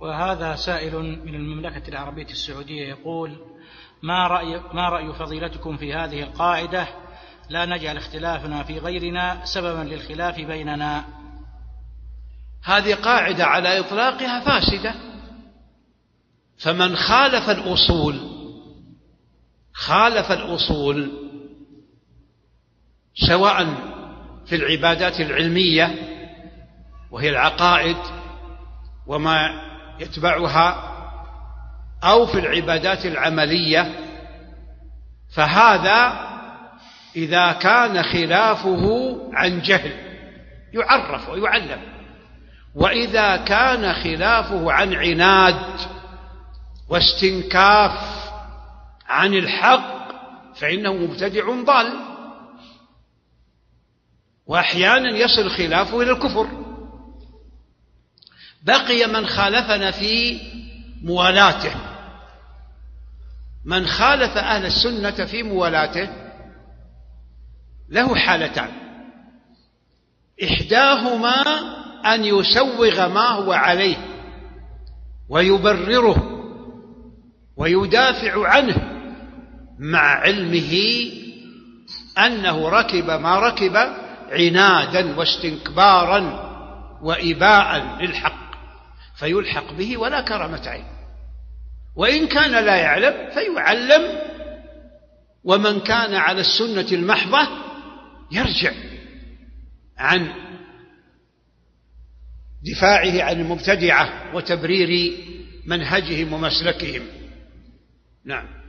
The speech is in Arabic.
وهذا سائل من المملكة العربية السعودية يقول: ما رأي فضيلتكم في هذه القاعدة: لا نجعل اختلافنا في غيرنا سببا للخلاف بيننا؟ هذه قاعدة على إطلاقها فاسدة. فمن خالف الأصول سواء في العبادات العلمية وهي العقائد وما يتبعها أو في العبادات العملية، فهذا إذا كان خلافه عن جهل يعرف ويعلم، وإذا كان خلافه عن عناد واستنكاف عن الحق فإنه مبتدع ضال، وأحيانا يصل خلافه إلى الكفر. بقي من خالفنا في موالاته. من خالف أهل السنة في موالاته له حالتان: إحداهما أن يسوغ ما هو عليه ويبرره ويدافع عنه مع علمه أنه ركب ما ركب عنادا واستنكبارا وإباء للحق، فيلحق به ولا كرامة عين. وإن كان لا يعلم فيعلم، ومن كان على السنة المحضة يرجع عن دفاعه عن المبتدعة وتبرير منهجهم ومسلكهم. نعم.